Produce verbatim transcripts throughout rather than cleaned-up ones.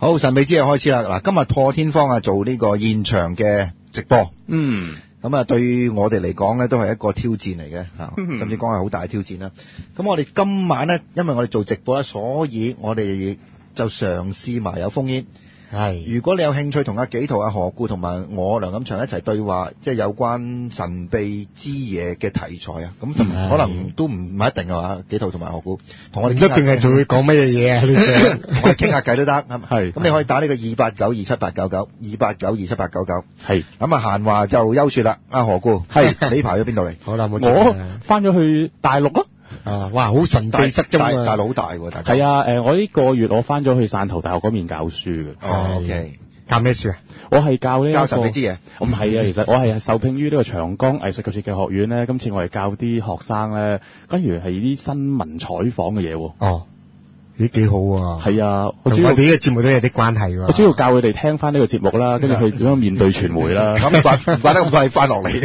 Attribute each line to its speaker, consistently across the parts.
Speaker 1: 好，神秘之夜開始啦！嗱，今日破天荒啊，做呢個現場嘅直播。
Speaker 2: 嗯。
Speaker 1: 咁啊，對於我哋嚟講咧，都係一個挑戰嚟嘅嚇，甚至講係好大嘅挑戰啦。咁我哋今晚咧，因為我哋做直播咧，所以我哋就嘗試埋有烽煙。係，如果你有興趣同阿紀陶、阿何故同埋我梁錦祥一齊對話，即係有關神秘之夜嘅題材啊，咁就可能都唔唔係一定嘅話，紀陶同埋何故同我哋
Speaker 3: 唔一定係仲會講乜嘢嘢啊？
Speaker 1: 同我哋傾下偈都得，係。咁你可以打呢個二八九二七八九九，二八九二七八九九。係。咁啊閒話就休説啦，阿何故，係你排咗邊度嚟？
Speaker 3: 好啦，冇
Speaker 2: 我翻咗去大陸咯。
Speaker 3: 啊！哇，好神秘失蹤啊！
Speaker 1: 大陸好大喎，大家。
Speaker 2: 係啊，誒，我呢個月我翻咗去汕頭大學嗰邊教書嘅。
Speaker 1: 哦 OK。
Speaker 3: 教咩書啊？
Speaker 2: 我係教呢、這個。
Speaker 1: 教神秘之夜。
Speaker 2: 唔係啊，其實我係受聘於呢個長江藝術及設計學院咧。今次我係教啲學生咧，跟住係啲新聞採訪嘅嘢喎。
Speaker 3: 哦。咦，幾好啊！
Speaker 2: 係啊，
Speaker 3: 我主要我哋呢個節目都有啲關係喎。
Speaker 2: 我主要教佢哋聽翻呢個節目啦，跟住佢點樣面對傳媒啦。
Speaker 1: 咁唔怪唔怪得咁快翻落嚟。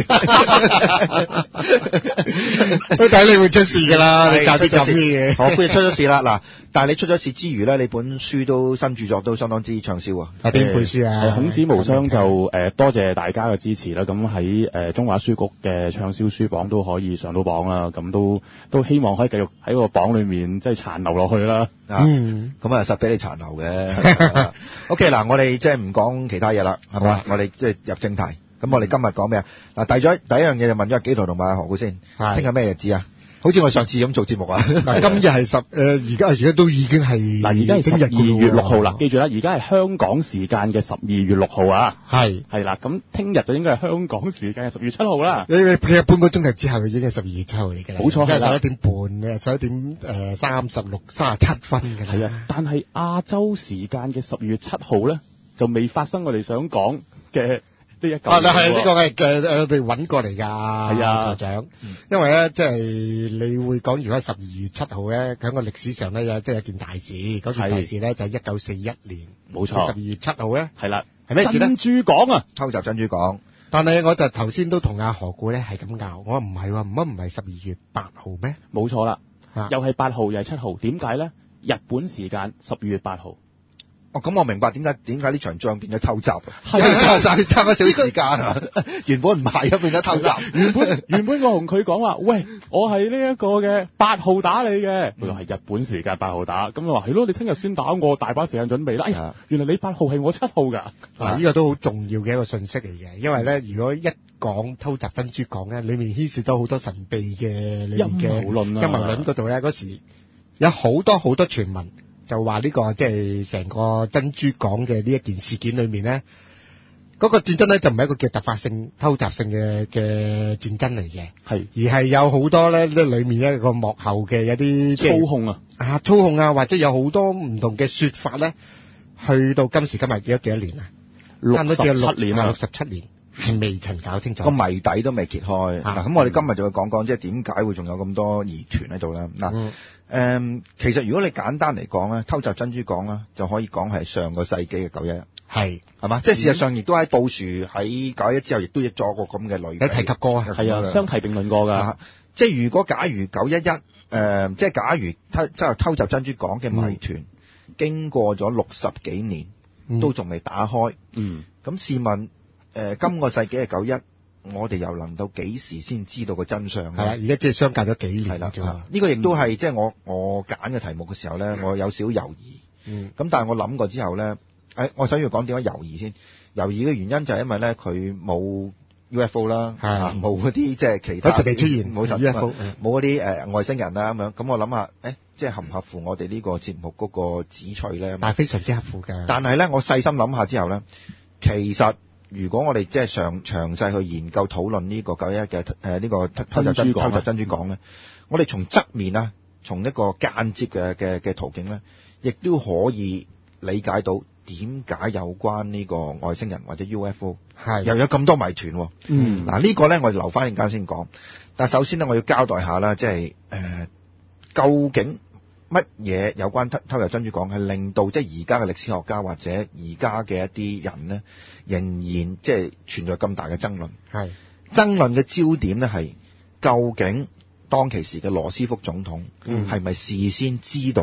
Speaker 3: 都睇你會出事㗎啦，你教啲咁嘅嘢。
Speaker 1: 何故出咗事啦？嗱，但係你出咗事之餘咧，你本書都新著作都相當之暢銷啊。
Speaker 3: 係邊本書啊？
Speaker 2: 孔子無雙就誒多謝大家嘅支持啦。咁喺誒中華書局嘅暢銷書榜都可以上到榜啦。咁都都希望可以繼續喺個榜裏面即係殘留落去啦。
Speaker 3: 嗯，
Speaker 1: 咁啊實俾你殘留嘅。OK， 嗱，我哋即係唔講其他嘢啦，係嘛？我哋即係入正題。咁我哋今日講咩啊？嗱，第咗第一樣嘢就問咗阿紀陶同埋阿何故先。聽日咩日子啊？好似我上次咁做節目啊。
Speaker 3: 嗱，今日係十誒，而家而家都已經係
Speaker 2: 嗱，而家係十二月六號啦。記住啦，而家係香港時間嘅十二月六號啊。係係啦，咁聽日就應該係香港時間嘅十月七號啦。
Speaker 3: 你你譬如半個鐘頭之後已經係十二月七號嚟㗎啦。
Speaker 2: 冇錯，係
Speaker 3: 十一點半嘅，十一點誒三十六、三十七分㗎啦。
Speaker 2: 係啊，但係亞洲時間嘅十二月七號咧，就未發生我哋想講嘅。呢一
Speaker 3: 啊，係呢個係嘅，我哋揾過嚟㗎，
Speaker 2: 係啊，
Speaker 3: 台長。因為咧，即係你會講，如果十二月七號咧，喺個歷史上咧，有即係一件大事。嗰件大事咧就係一九四一年，
Speaker 2: 冇錯。
Speaker 3: 十二月七號咧，
Speaker 2: 係啦，
Speaker 3: 係咩事咧？
Speaker 2: 珍珠港啊，
Speaker 1: 偷襲珍珠港。
Speaker 3: 但係我就頭先都同阿何故咧係咁拗，我話唔係喎，乜唔係十二月八號咩？
Speaker 2: 冇錯啦，
Speaker 3: 啊、
Speaker 2: 又係八號又係七號，點解咧？日本時間十二月八號。
Speaker 1: 哦，咁我明白點解點解呢場仗變咗偷襲啊？
Speaker 2: 係啊，
Speaker 1: 差差咗少少時間啊！原本唔係啊，變咗偷襲。
Speaker 2: 原本原本我同佢講話，喂，我係呢一個嘅八號打你嘅，佢話係日本時間八號打，咁我話係咯，你聽日先打我，大把時間準備啦。哎呀，原來你八號係我七號㗎。
Speaker 3: 嗱，呢個都好重要嘅一個信息嚟嘅，因為咧，如果一講偷襲珍珠港咧，裡面牽涉到好多神秘嘅裏面嘅
Speaker 2: 陰謀論啊，
Speaker 3: 陰謀論嗰度咧，嗰時有好多好多傳聞。就話呢、這個即係成個珍珠港嘅呢一件事件裏面咧，嗰、那個戰爭咧就唔係一個叫突發性偷襲性嘅嘅戰爭嚟嘅，係而係有好多咧呢裏面一個幕後嘅有啲
Speaker 2: 操控啊
Speaker 3: 啊操控啊，或者有好多唔同嘅說法咧，去到今時今日幾多幾多年啊？差唔多只有六
Speaker 2: 年啊，
Speaker 3: 六十七年係未曾搞清楚
Speaker 1: 個謎底都未揭開。嗱、啊，咁我哋今日就會講講即係點解會仲有咁多疑團喺度啦。嗱、嗯。誒、嗯，其實如果你簡單嚟講咧，偷襲珍珠港啦，就可以講係上個世紀嘅九一一，係係嘛？即係事實上亦都喺布殊喺九一一之後，亦都做過咁嘅類。你提及過啊？
Speaker 2: 係啊，相提並論過㗎、啊。
Speaker 1: 即係如果假如九一一誒，即係假如偷即係偷襲珍珠港嘅謎團、嗯，經過咗六十幾年，嗯、都仲未打開。嗯，咁試問誒、呃，今個世紀嘅九一。我哋又能到幾時先知道個真相咧？係啦，而家即係相隔咗幾年啦。呢、這個亦都係即係我我揀嘅題目嘅時候咧、嗯，我有少猶豫。嗯。咁但係我諗過之後咧，誒，我想要講點解猶豫先？猶豫嘅原因就係因為咧，佢冇 U F O 啦，冇嗰啲即係其他。嗰時未出現。冇 U F O，冇嗰啲誒外星人啦咁樣。咁我諗下，誒，即係合唔合乎我哋呢個節目嗰個旨趣咧？但係非常之合乎㗎。但係咧，我細心諗下之後咧，其實。如果我哋即係詳詳細去研究討論呢個九一一嘅誒呢個偷襲珍偷襲珍珠港咧，我哋從側面啊，從一個間接嘅嘅嘅途徑咧，亦都可以理解到點解有關呢個外星人或者 U F O 係又有咁多謎團。嗯，嗱、這個、呢個咧我哋留翻陣間先講。但係首先咧，我要交代下啦，即係誒、呃、究竟乜嘢有關偷偷襲珍珠港係令到即係而家嘅歷史學家或者而家嘅一啲人咧，仍然即係存在咁大嘅爭論。係爭論嘅焦點咧係究竟當其時嘅羅斯福總統係咪事先知道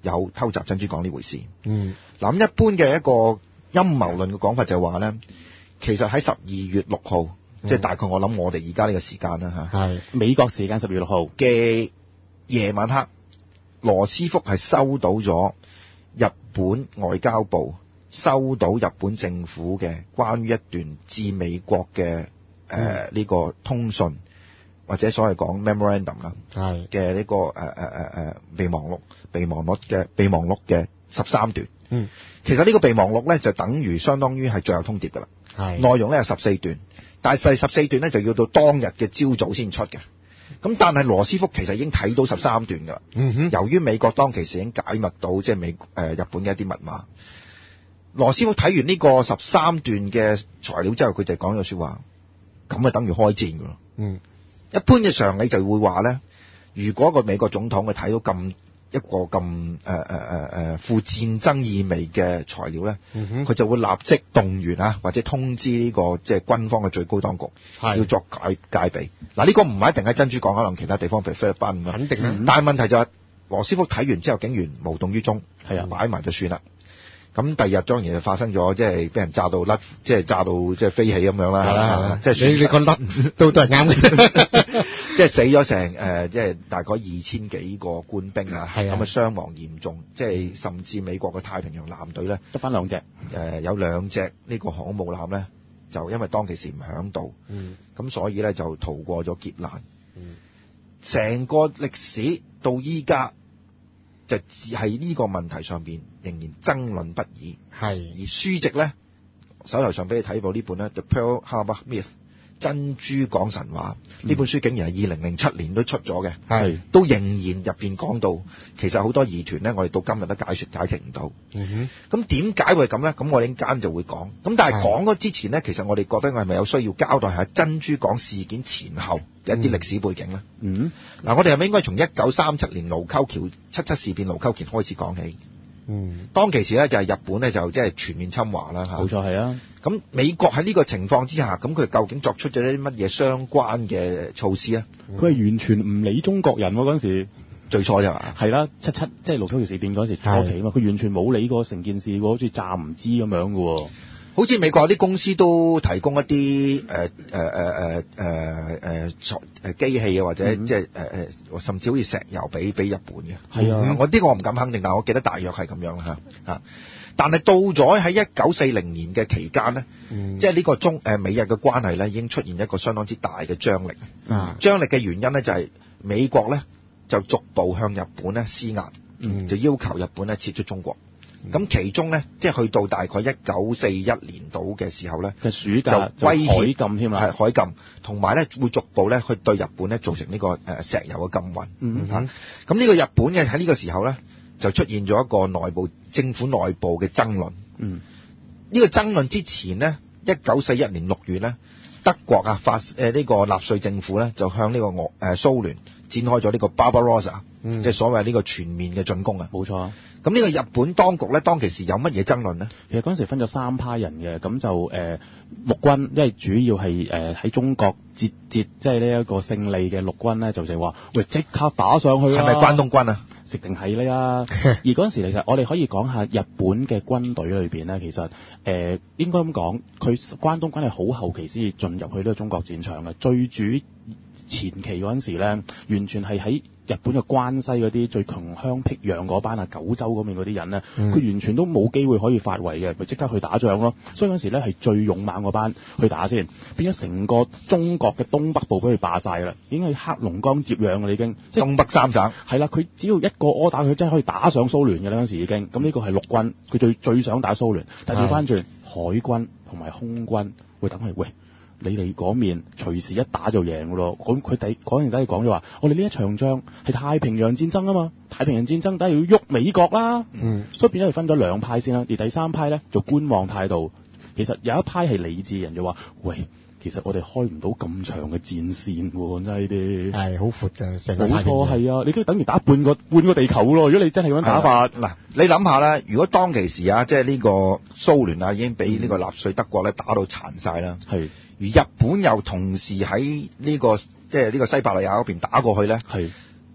Speaker 1: 有偷襲珍珠港呢回事。
Speaker 3: 嗯，
Speaker 1: 嗱，咁一般嘅一個陰謀論嘅講法就係話咧，其實喺十二月六號，嗯、即係大概我諗我哋而家呢個時間啦嚇，
Speaker 2: 係美國時間十月六號
Speaker 1: 嘅夜晚黑，羅斯福係收到咗日本外交部收到日本政府嘅關於一段致美國嘅誒呢個通訊。或者所謂講 memorandum 啦，係嘅呢個誒誒誒誒備忘錄、備忘錄嘅備忘錄嘅十三段。嗯，其實呢個備忘錄咧就等於相當於係最後通牒㗎啦。係內容咧有十四段，但係十四段咧就要到當日嘅朝早先出嘅。咁但係羅斯福其實已經睇到十三段㗎啦。嗯哼，由於美國當其時已經解密到即係美誒、呃、日本嘅一啲密碼，羅斯福睇完呢個十三段嘅材料之後，佢就講咗説話，咁啊等於開戰㗎咯。嗯。一般嘅常理就會話咧，如果個美國總統佢睇到咁一個咁誒誒誒誒富戰爭意味嘅材料咧，佢、嗯、就會立即動員啊，或者通知呢、這個即係軍方嘅最高當局，要作戒戒備。嗱，呢個唔係一定喺珍珠港，可能其他地方譬如菲律賓咁。肯定啦。但係問題就係、是、羅斯福睇完之後，竟然無動於衷，係啊，擺埋就算啦。咁第二日當然就發生咗，即係俾人炸到甩，即係炸到即係飛起咁樣啦。係啦係啦，即係你你講甩都都係啱嘅，即係死咗成誒，即係大概二千幾個官兵啊，咁啊傷亡嚴重，即係甚至美國嘅太平洋艦隊咧得翻兩隻，誒有兩隻呢個航空母艦咧，就因為當其時唔響度，嗯，咁所以咧就逃過咗劫難，嗯，成個歷史到依家。就只係呢個問題上邊仍然爭論不已，係而書籍咧手頭上俾你睇過呢本咧《The Pearl Harbor Myth》珍珠港神話呢、嗯、本書竟然係二零零七年都出咗嘅，係都仍然入邊講到其實好多疑團咧，我哋到今日都解説解決唔到。嗯哼，咁點解會咁咧？咁我哋陣間就會講。咁但係講嗰之前咧，其實我哋覺得我係咪有需要交代下珍珠港事件前後嘅一啲歷史背景咧？嗯，嗱、啊，我哋係咪應該從一九三七年盧溝橋七七事變盧溝橋開始講起？嗯，當其時咧就係、是、日本咧就即係全面侵華啦嚇，冇錯係啊。咁美國喺呢個情況之下，咁佢究竟作出咗啲乜嘢相關嘅措施啊？佢、嗯、係完全唔理中國人喎嗰陣時，最初啫嘛。係啦，七七即係盧溝橋事變嗰陣時初期啊嘛，佢完全冇理過成件事喎，好似詐唔知咁樣嘅喎。好似美國有啲公司都提供一啲誒誒誒誒誒誒誒機器啊，或者即係誒誒，甚至好似石油俾俾日本嘅。係啊，嗯、我呢、呢個我唔敢肯定，但我記得大約係咁樣嚇嚇。但係到咗喺一九四零年嘅期間咧、嗯，即係呢個中誒、呃、美日嘅關係咧，已經出現一個相當之大嘅張力。啊，張力嘅原因咧就係美國咧就逐步向日本咧施壓、嗯，就要求日本咧撤出中國。咁、嗯、其中咧，即係去到大概一九四一年度嘅時候咧，嘅暑假就威脅海禁添啦，係海禁，同埋咧會逐步咧去對日本咧造成呢個誒石油嘅禁運。嗯嚇，咁呢個日本嘅喺呢個時候咧，就出現咗一個內部政府內部嘅爭論。嗯，呢、這個爭論之前咧，一九四一年六月咧，德國啊發誒呢、呃這個納粹政府咧就向呢個俄誒蘇聯展開咗呢個 Barbarossa，即、嗯、係所謂呢個全面嘅進攻啊。冇錯。咁呢個日本當局咧，當其時有乜嘢爭論呢？其實嗰陣時分咗三派人嘅，咁就誒、呃、陸軍，因為主要係誒喺中國節節，即係呢一個勝利嘅陸軍咧，就就話喂即刻打上去啦！係咪關東軍啊？食定係呢啊！而嗰陣時其實我哋可以講下日本嘅軍隊裏邊咧，其實誒、呃、應該咁講，佢關東軍係好後期先至進入去呢個中國戰場嘅，最主前期嗰陣時咧，完全係喺日本嘅關西嗰啲最窮鄉僻壤嗰班啊，九州嗰邊嗰啲人咧，佢、嗯、完全都冇機會可以發圍嘅，咪即刻去打仗咯。所以嗰陣時咧係最勇猛嗰班去打先，變咗成個中國嘅東北部俾佢霸晒啦，已經係黑龍江接壤啦，已經即係東北三省。係啦，佢只要一個柯打，佢真係可以打上蘇聯嘅啦。嗰陣時已經咁呢個係陸軍，佢最最想打蘇聯，但係調翻轉海軍同埋空軍會等佢喂。你哋嗰面隨時一打就贏㗎咯，咁佢第嗰陣都係講咗話，我哋呢一場仗係太平洋戰爭啊嘛，太平洋戰爭梗係要喐美國啦，嗯，所以變咗係分咗兩派先啦，而第三派咧就觀望態度，其實有一派係理智人就話，喂，其實我哋開唔到咁長嘅戰線喎，真係呢啲係好闊嘅，成個太平洋冇錯係啊，你都等於打半個半個地球咯，如果你真係咁樣打法，嗱、啊，你諗下啦，如果當其時啊，即係呢個蘇聯啊已經俾呢個納粹德國咧打到殘晒啦，係。而日本又同時喺呢、這個即係呢個西伯利亞嗰邊打過去咧，係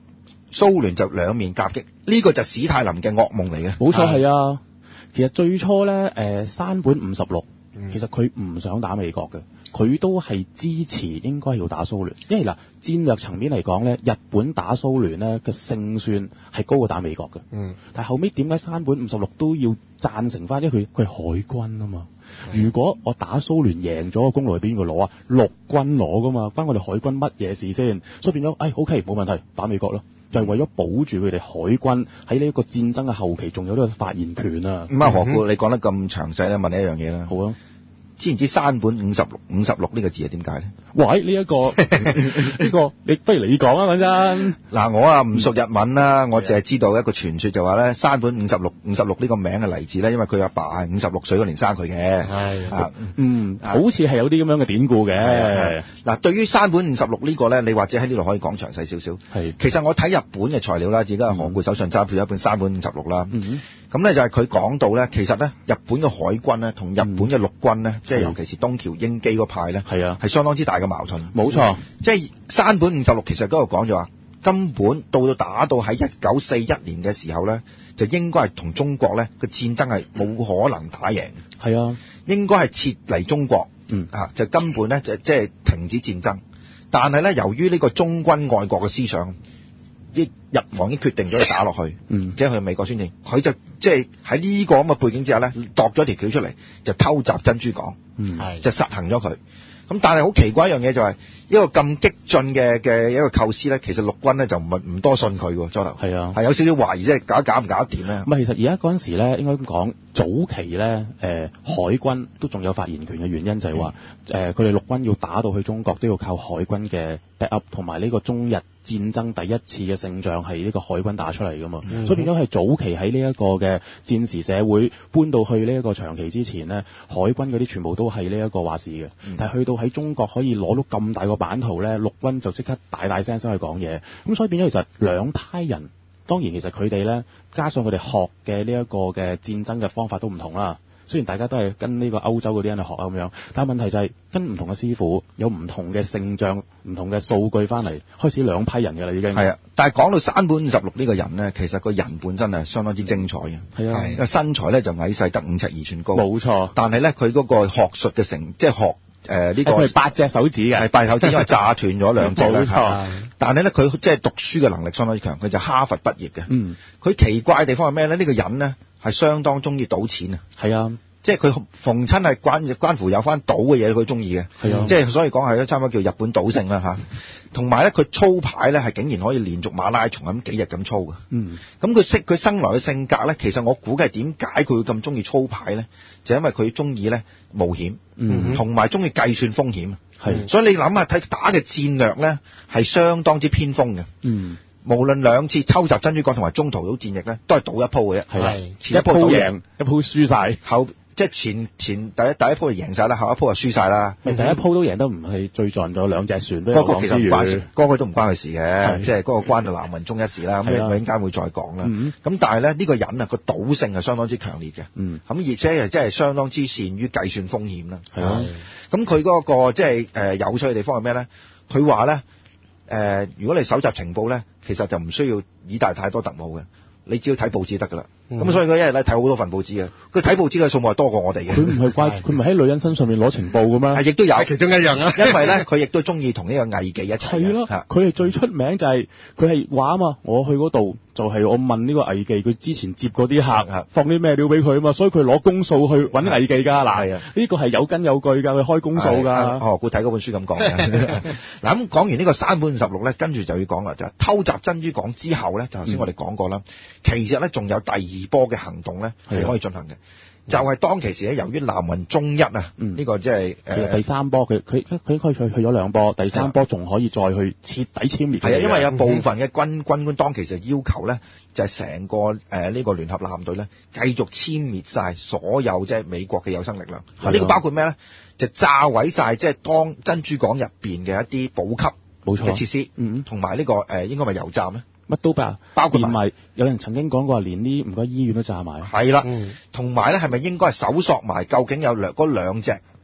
Speaker 1: 蘇聯就兩面夾擊，呢、這個就史太林嘅噩夢嚟嘅。
Speaker 2: 冇錯係啊，其實最初咧，誒、呃、山本五十六。其實佢唔想打美國嘅，佢都係支持應該要打蘇聯，因為嗱戰略層面嚟講咧，日本打蘇聯咧嘅勝算係高過打美國嘅。嗯，但係後尾點解山本五十六都要贊成翻？因為佢佢係海軍啊嘛。如果我打蘇聯贏咗個功勞係邊個攞啊？陸軍攞噶嘛，關我哋海軍乜嘢事先？所以變咗，哎 OK 冇問題，打美國咯。就係為咗保住佢哋海軍喺呢一個戰爭嘅後期，仲有呢個發言權啊！
Speaker 1: 咁啊，何故你講得咁詳細咧？問你一樣嘢啦。
Speaker 2: 好啊，
Speaker 1: 知唔知山本五十六五十六呢個字係點解咧？
Speaker 2: 喂，呢一個呢個，你不如你講啊，講真。
Speaker 1: 嗱，我啊唔熟日文啦，我淨係知道一個傳說就話咧，山本五十六五十六呢個名嘅嚟自咧，因為佢阿爸係五十六歲嗰年生佢嘅。係啊，
Speaker 2: 嗯，好似係有啲咁樣嘅典故嘅。
Speaker 1: 嗱，對於山本五十六呢個咧，你或者喺呢度可以講詳細少少。係，其實我睇日本嘅材料啦，而家係何故手上揸住一本山本五十六啦。嗯，咁咧就係佢講到咧，其實咧日本嘅海軍咧同日本嘅陸軍咧，即係尤其是東條英機嗰派咧，係啊，係相當之大嘅矛盾。冇錯，即係山本五十六其實嗰度講咗話，根本到到打到喺一九四一年嘅時候咧，就應該係同中國咧個戰爭係冇可能打贏。係啊，應該係撤離中國。嗯，啊，就根本咧就即係停止戰爭。但係咧，由於呢個中軍愛國嘅思想，啲日皇已經決定咗要打落去。嗯，即係去美國宣戰，佢就即係喺呢個咁嘅背景之下咧，度咗條橋出嚟，就偷襲珍珠港。嗯，係就實行咗佢。咁但係好奇怪一樣嘢就係、是、一個咁激進嘅嘅一個構思咧，其實陸軍咧就唔係唔多信佢喎，初頭係啊，係有少少懷疑，即係搞搞唔搞得掂咧。唔係，其實而家嗰陣時咧，應該咁講，早期咧，誒、呃、海軍都仲有發言權嘅原因就係話，誒佢哋陸軍要打到去中國都要靠海軍嘅 backup，同埋呢個中日戰爭第一次嘅勝仗係呢個海軍打出嚟噶嘛，嗯、所以變咗係早期喺呢一個嘅戰時社會搬到去呢一個長期之前咧，海軍嗰啲全部都係呢一個話事嘅，嗯、但係去到喺中國可以攞到咁大個版圖咧，陸軍就即刻大大聲聲去講嘢，咁所以變咗其實兩派人，當然其實佢哋咧加上佢哋學嘅呢一個嘅戰爭嘅方法都唔同啦。雖然大家都係跟呢個歐洲嗰啲人去學啊咁樣，但係問題就係跟唔同嘅師傅有唔同嘅勝仗、唔同嘅數據翻嚟，開始兩批人㗎啦已經。係啊，但係講到山本五十六呢個人咧，其實個人本身係相當之精彩嘅。係啊，個身材咧就矮細得五尺二寸高。冇錯。但係咧佢嗰個學術嘅成，即係學誒呢、呃這個。佢係八隻手指嘅。係八隻手指，因為炸斷咗兩隻啦。冇錯。但係咧佢即係讀書嘅能力相當之強，佢就哈佛畢業嘅。嗯。佢奇怪嘅地方係咩咧？呢、這個人咧。係相當中意賭錢啊！係啊，即係佢逢親係關關乎有翻賭嘅嘢，佢中意嘅。係啊，即係所以講係差唔多叫日本賭聖啦嚇。同埋咧，佢操牌咧係竟然可以連續馬拉松咁幾日咁操嘅。嗯，咁佢識佢生來嘅性格咧，其實我估計點解佢會咁中意操牌咧？就因為佢中意咧冒險，嗯，同埋中意計算風險。係，所以你諗下睇打嘅戰略咧係相當之偏鋒嘅。嗯。無論兩次偷襲珍珠港同埋中途島戰役咧，都係賭一鋪嘅啫。係，前一鋪賭贏，一鋪輸晒。後即係前前第一第一鋪就贏晒啦，後一鋪就輸晒啦。第一鋪都贏得唔係最盡咗兩隻船。嗰個其實唔關事，嗰個都唔關佢事嘅，即係嗰個關就南雲中一事啦。咁我陣間會再講啦。咁但係咧呢個人啊個賭性係相當之強烈嘅。嗯。咁而且係即係相當之善於計算風險啦。係啊。咁佢嗰個即係誒有趣嘅地方係咩咧？佢話咧誒，如果你搜集情報咧。其實就唔需要依賴太多特務嘅，你只要睇報紙得噶啦。咁、嗯、所以佢一日咧睇好多份報紙嘅，佢睇報紙嘅數目係多過我哋嘅。佢唔係怪，佢唔係喺女人身上面攞情報嘅咩？係，亦都有其中一樣啦。因為咧，佢亦都中意同呢個藝妓一齊。係咯，佢係最出名就係佢係話啊嘛，我去嗰度就係我問呢個藝妓，佢之前接嗰啲客放啲咩料俾佢啊嘛，所以佢攞公數去揾藝妓㗎。嗱，呢個係有根有據㗎，佢開公數㗎。哦，佢睇嗰本書咁講嘅。嗱咁講完呢個山本五十六咧，跟住就要講啦，就係偷襲珍珠港之後咧，就頭先我哋講過啦。嗯、其實咧仲有第二波嘅行動咧係可以進行嘅，就係、是、當其時咧，由於南雲忠一啊，呢、嗯這個即係誒第三波，佢佢佢可以去去咗兩波，第三波仲可以再去徹底殲滅。係啊，因為有部分嘅軍軍官當其時要求咧，就係、是、成個誒呢、呃這個聯合艦隊咧，繼續殲滅晒所有即係美國嘅有生力量。呢、這個包括咩咧？就炸毀晒即係當珍珠港入邊嘅一啲補給冇錯嘅設施，嗯，同埋呢個誒、呃、應該係油站咧。乜都包，包括埋有人曾經講過話，連啲唔該醫院都炸埋。係啦，同埋咧係咪應該係搜索埋究竟有兩嗰兩隻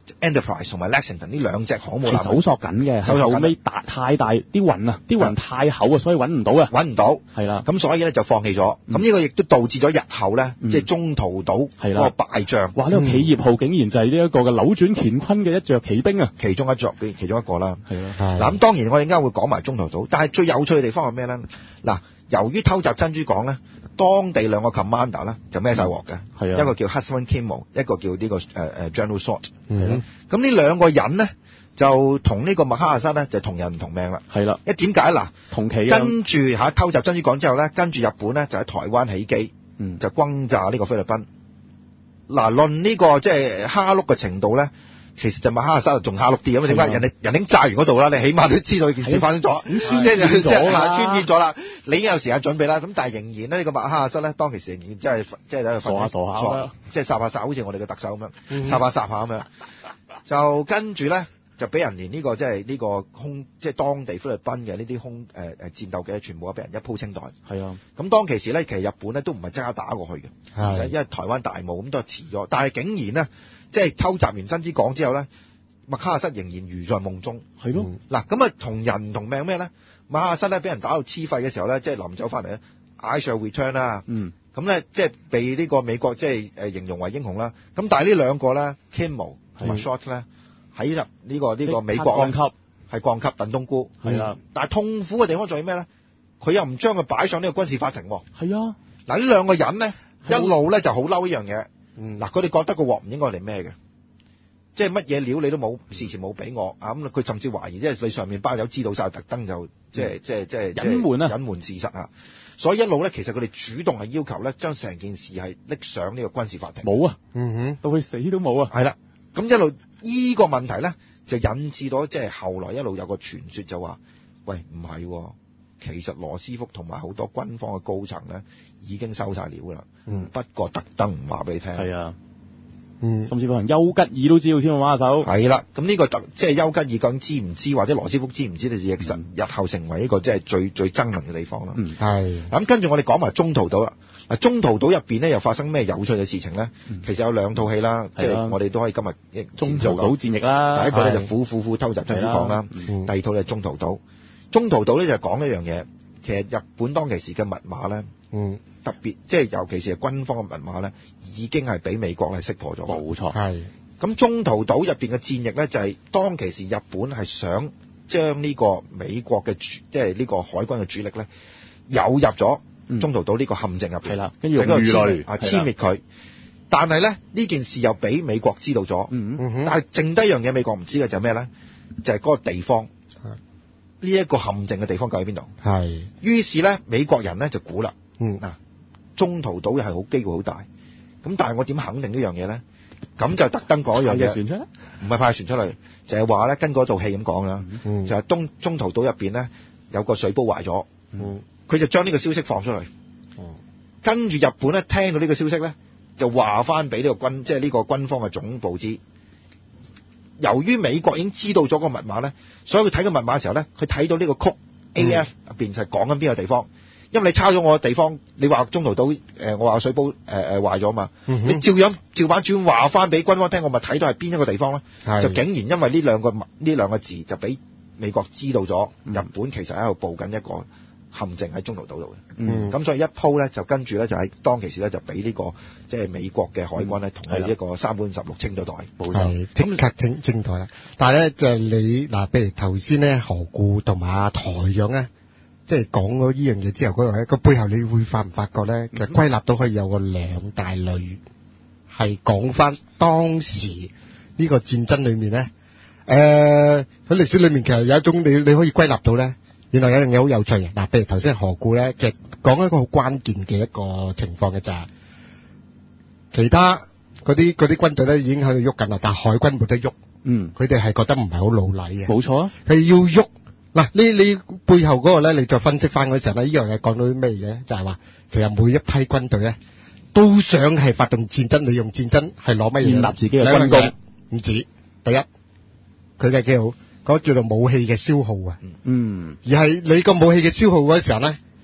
Speaker 1: Enterprise 同埋 Lexington 呢兩隻航母艦
Speaker 2: 搜索緊嘅，
Speaker 1: 搜索緊
Speaker 2: 後尾大太大啲雲啊，啲雲太厚啊，所以揾唔到啊，
Speaker 1: 揾唔到，
Speaker 2: 係啦，
Speaker 1: 咁所以咧就放棄咗。咁呢個亦都導致咗日後咧，
Speaker 2: 嗯
Speaker 1: 即係中途島
Speaker 2: 係啦
Speaker 1: 嗰個敗仗。
Speaker 2: 哇！呢、呢個企業號竟然就係呢一個嘅扭轉乾坤嘅一隻騎兵啊，
Speaker 1: 其中一著嘅其中一個啦。
Speaker 2: 係啦，
Speaker 1: 嗱咁當然我哋陣間會講埋中途島，但係最有趣嘅地方係咩咧？嗱，由於偷襲珍珠港咧，當地兩個 commander 咧就孭晒鑊嘅，
Speaker 2: 係啊，
Speaker 1: 一個叫 Husband Kimmel，一個叫呢、呢個誒誒、uh, General Short。
Speaker 3: 嗯，
Speaker 1: 咁呢兩個人咧就同呢個麥克阿瑟咧就同人唔同命啦。
Speaker 2: 係啦，
Speaker 1: 一點解嗱？
Speaker 2: 同期啊，
Speaker 1: 跟住嚇偷襲珍珠港之後咧，跟住日本咧就喺台灣起機，
Speaker 2: 嗯，
Speaker 1: 就轟炸呢個菲律賓。嗱，論呢、呢個即係蝦碌嘅程度咧。其實就麥克阿瑟仲蝦碌啲咁，點解人哋人已經炸完嗰度啦？你起碼都知道件事發生咗，即係即係穿越咗啦。你已經有時間準備啦。咁但係仍然咧，呢、呢個麥克阿瑟咧，當其時仍然即係即係喺度
Speaker 2: 傻下傻下，
Speaker 1: 即係霎下霎，好似我哋嘅特首咁樣，霎下霎下咁樣。就跟住咧，就俾人連呢、呢個即係呢個空，即係當地菲律賓嘅呢啲空誒誒、呃、戰鬥嘅，全部都俾人一鋪清袋。
Speaker 2: 係啊。
Speaker 1: 咁當其時咧，其實日本咧都唔係即刻打過去嘅，
Speaker 3: 係
Speaker 1: 因為台灣大霧咁都係遲咗。但係竟然咧。即係偷襲完珍珠港之後咧，麥克阿瑟仍然如在夢中。
Speaker 2: 係咯，
Speaker 1: 嗱咁啊，同人唔同命咩咧？麥克阿瑟咧俾人打到黐肺嘅時候咧，即係臨走翻嚟咧 I shall return 啦。嗯，咁咧即係被呢個美國即係誒形容為英雄啦。咁但係呢兩個咧 Kimmel 同埋 Short 咧喺入呢個呢個美國咧係降級燉冬菇。係啊，但係痛苦嘅地方在於咩咧？佢又唔將佢擺上呢個軍事法庭。係啊，嗱呢兩個人咧一路咧就好嬲呢樣嘢。嗯，嗱，佢哋覺得個鑊唔應該嚟咩嘅，即係乜嘢料你都冇事前冇俾我啊，咁佢甚至懷疑，即係你上面包友知道晒，特登就即係即係即係
Speaker 2: 隱瞞啊，
Speaker 1: 隱瞞事實啊，所以一路咧，其實佢哋主動係要求咧，將成件事係拎上呢個軍事法庭。
Speaker 2: 冇啊，
Speaker 3: 嗯哼，
Speaker 2: 到佢死都冇啊。
Speaker 1: 係啦，咁一路依個問題咧，就引致到即係後來一路有個傳說就話，喂唔係、哦，其實羅斯福同埋好多軍方嘅高層咧已經收晒料噶啦。嗯，不過特登唔話俾你聽。係啊，嗯，甚至乎人丘吉爾都知道添啊，馬手。係啦，咁呢個特即係丘吉爾究竟知唔知，或者羅斯福知唔知，你亦實日後成為一個即係最最爭論嘅地方啦。嗯，係。咁跟住我哋講埋中途島啦。嗱，中途島入邊咧又發生咩有趣嘅事情咧？嗯、其實有兩套戲啦，即係我哋都可以今日
Speaker 2: 中途島戰役啦。
Speaker 1: 第一個咧就虎虎虎偷襲珍珠港啦，嗯、第二套咧中途島。中途島咧就講一樣嘢，其實日本當其時嘅密碼咧，嗯。特別即係尤其是係軍方嘅密碼咧，已經係俾美國係識破咗。冇錯，係。咁中途島入邊嘅戰役咧，就係、是、當其時日本係想將呢個美國嘅主，即係呢個海軍嘅主力咧，誘入咗中途島呢個陷阱入邊。係啦、嗯，跟住用魚雷啊殲滅佢。但係咧呢件事又俾美國知道咗。嗯嗯。但係剩低一樣嘢美國唔知嘅就係咩咧？就係、是、嗰個地方。呢一、這個陷阱嘅地方究竟喺邊度？係。於是咧美國人咧就估啦。嗯嗱。中途島又係好機會好大，咁但係我點肯定呢樣嘢咧？咁就特登講一樣嘢，船出唔係派船出嚟，就係話咧跟嗰套戲咁講啦，嗯、就係東中途島入邊咧有個水煲壞咗，佢、嗯、就將呢個消息放出嚟，嗯、跟住日本咧聽到呢個消息咧，就話翻俾呢個軍即係呢個軍方嘅總部知。由於美國已經知道咗個密碼咧，所以佢睇個密碼嘅時候咧，佢睇到呢個曲 A F 入邊就係講緊邊個地方。因為你抄咗我嘅地方，你話中途島誒、呃，我話水煲誒誒、呃、壞咗嘛，嗯、你照樣照板轉話翻俾軍方聽，我咪睇到係邊一個地方咧？就竟然因為呢兩個呢兩個字，就俾美國知道咗，嗯、日本其實喺度布緊一個陷阱喺中途島度嘅。咁、嗯、所以一鋪咧就跟住咧就喺當其時咧就俾呢、這個即係、就是、美國嘅海軍咧同佢一個三本十六清咗袋，
Speaker 3: 係即刻清清袋啦。但係咧就係、你嗱，譬如頭先咧何故同埋阿台長咧。即係講咗呢樣嘢之後，嗰度咧個背後你會發唔發覺咧？其實歸納到可以有個兩大類，係講翻當時呢個戰爭裏面咧。誒喺歷史裏面其實有一種你你可以歸納到咧，原來有樣嘢好有趣嘅。嗱，譬如頭先何故咧，其實講一個好關鍵嘅一個情況嘅就係，其他嗰啲嗰啲軍隊咧已經喺度喐緊啦，但係海軍冇得喐。嗯，佢哋係覺得唔係好老禮嘅。冇錯啊，係要喐。嗱，你你背後嗰個咧，你再分析翻嗰時候咧，呢樣嘢講到啲咩嘢？就係話，其實每一批軍隊咧，都想係發動戰爭，利用戰爭係攞乜嘢？建立自己嘅軍功。唔止，第一，佢嘅叫嗰個叫做武器嘅消耗啊。嗯。而係你個武器嘅消耗嗰時候咧，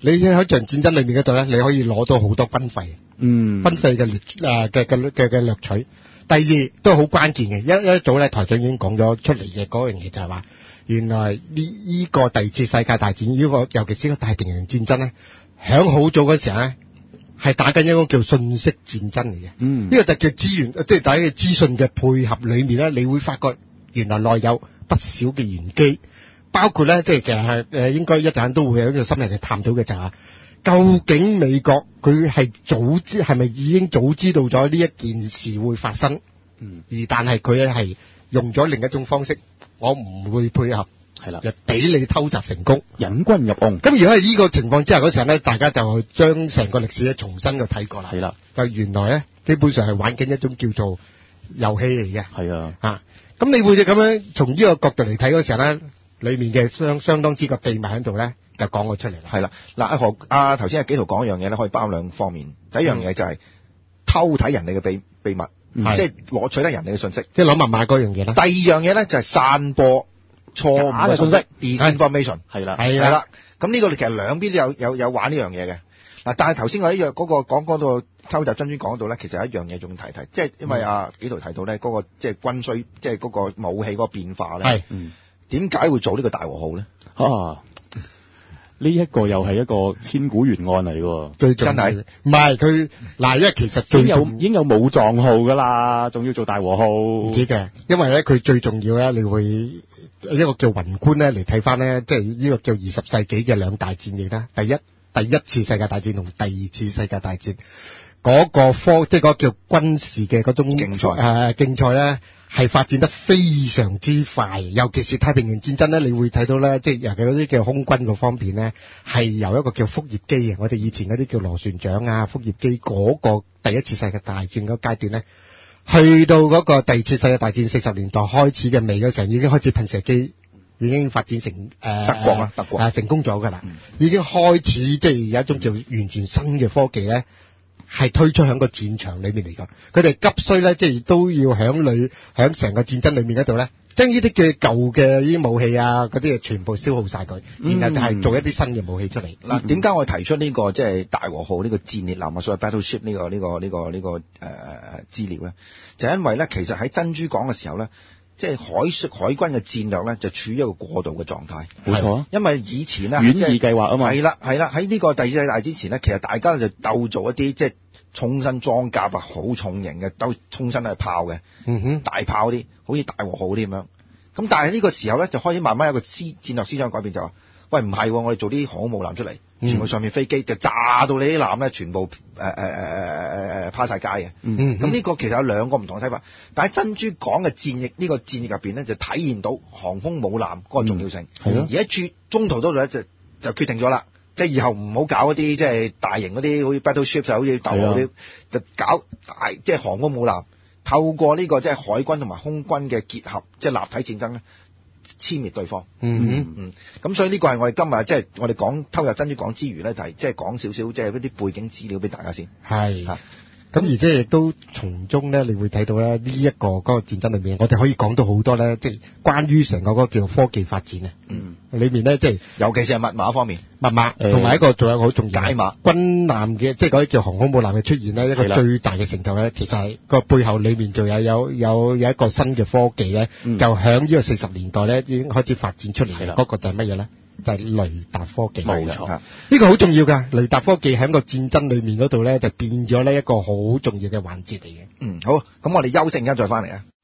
Speaker 3: 你喺場戰爭裏面嗰度咧，你可以攞到好多軍費，
Speaker 2: 嗯，
Speaker 3: 軍費嘅掠誒嘅嘅嘅嘅掠取。第二都好關鍵嘅，一一早咧台長已經講咗出嚟嘅嗰樣嘢就係話，原來呢依個第二次世界大戰呢、這個，尤其是個太平洋戰爭咧，響好早嗰時候咧，係打緊一個叫信息戰爭嚟嘅。嗯，呢個就叫資源，即係大家嘅資訊嘅配合裏面咧，你會發覺原來內有不少嘅玄機，包括咧，即係其實係誒應該一陣都會有一個深入嘅探討嘅就係、是。究竟美國佢係早知係咪已經早知道咗呢一件事會發生？嗯，而但係佢係用咗另一種方式，我唔會配合，係啦，就俾你偷襲成功，
Speaker 2: 引軍入甕。
Speaker 3: 咁如果係呢個情況之下嗰時候咧，大家就將成個歷史咧重新去睇過啦。係啦，就原來咧基本上係玩緊一種叫做遊戲嚟嘅。係啊，啊，咁你會咁樣從呢個角度嚟睇嗰時候咧，裏面嘅相相當之個秘密喺度咧。就講我出嚟啦，
Speaker 1: 係啦，嗱阿何阿頭先阿紀陶講一樣嘢咧，可以包兩方面。第一樣嘢就係偷睇人哋嘅秘秘密，嗯、即係攞取得人哋嘅信息，
Speaker 3: 即係攞密碼嗰樣嘢啦。
Speaker 1: 第二樣嘢咧就係散播錯誤嘅信息 ，disinformation， 係啦，係啦。咁呢個其實兩邊都有有有玩呢樣嘢嘅。嗱，但係頭先我一樣嗰個講講到偷襲珍珠講到咧，其實有一樣嘢仲提提，即係因為阿紀陶提到咧嗰、那個即係軍需，即係嗰個武器嗰個變化咧，係，點解會做呢個大和號咧？啊！
Speaker 2: 呢一個又係一個千古懸案嚟喎，
Speaker 3: 最真係唔係佢嗱，因為其實最
Speaker 2: 已經有已經有武藏號噶啦，仲要做大和號，
Speaker 3: 唔知嘅，因為咧佢最重要咧，你會一個叫宏觀咧嚟睇翻咧，即係呢個叫二十世紀嘅兩大戰役啦，第一第一次世界大戰同第二次世界大戰嗰、嗰個科，即係嗰個叫軍事嘅嗰種競賽誒競賽咧。係發展得非常之快，尤其是太平洋戰爭咧，你會睇到咧，即係尤其嗰啲叫空軍嗰方面咧，係由一個叫福葉機嘅，我哋以前嗰啲叫螺旋槳啊、福葉機嗰個第一次世界大戰嗰階段咧，去到嗰個第二次世界大戰四十年代開始嘅尾嗰時候，已經開始噴射機已經發展成誒、呃、
Speaker 1: 德國啊，德國啊
Speaker 3: 成功咗㗎啦，已經開始即係有一種叫完全新嘅科技咧。係推出喺個戰場裏面嚟㗎，佢哋急需咧，即係都要喺裏喺成個戰爭裏面嗰度咧，將呢啲嘅舊嘅呢啲武器啊，嗰啲嘢全部消耗晒佢，然後就係做一啲新嘅武器出嚟。嗱、嗯，
Speaker 1: 點解我提出呢、這個即係、就是、大和號呢個戰列艦啊，所謂 battleship 呢、這個呢、這個呢、這個呢、這個誒誒資料咧，就因為咧，其實喺珍珠港嘅時候咧。即係海海軍嘅戰略咧，就處於一個過渡嘅狀態。
Speaker 2: 冇錯，
Speaker 1: 因為以前咧，
Speaker 2: 遠義計劃啊嘛。
Speaker 1: 係啦，係啦，喺呢個第二次世界大戰之前咧，其實大家就鬥做一啲即係重身裝甲啊，好重型嘅，鬥重身係炮嘅，嗯哼，大炮啲，好似大和號啲咁樣。咁但係呢個時候咧，就開始慢慢有個思戰略思想改變，就話：喂，唔係，我哋做啲航空母艦出嚟，全部上面飛機、嗯、就炸到你啲艦咧，全部誒誒誒誒誒誒趴晒街嘅。嗯，咁呢個其實有兩個唔同嘅睇法。但係珍珠港嘅戰役呢、呢個戰役入邊咧，就體現到航空母艦嗰個重要性。係、嗯、咯。而喺中中途嗰度咧，就就決定咗啦，即係以後唔好搞嗰啲即係大型嗰啲，好似 battleship 就好似大嗰啲，就搞大即係航空母艦，透過呢個即係海軍同埋空軍嘅結合，即係立體戰爭咧。殲滅對方，嗯嗯嗯，咁所以呢個係我哋今日即係我哋講偷入珍珠港之餘咧，就係即係講少少即係一啲背景資料俾大家先。係，咁而即係亦都從中咧，你會睇到咧呢一個嗰個戰爭裏面，我哋可以講到好多咧，即係關於成個嗰個叫科技發展啊。嗯，裏面咧即係尤其是係密碼方面，密碼同埋一個仲有好重要解碼軍艦嘅，即係嗰啲叫航空母艦嘅出現咧，一個最大嘅成就咧，其實係個背後裏面仲有有有有一個新嘅科技咧，就響呢個四十年代咧已經開始發展出嚟嘅，嗰個就係乜嘢咧？就係、是、雷達科技，冇錯，呢、這個好重要㗎。雷達科技喺個戰爭裏面嗰度咧，就變咗呢一個好重要嘅環節嚟嘅。嗯，好，咁我哋休息一陣再翻嚟啊。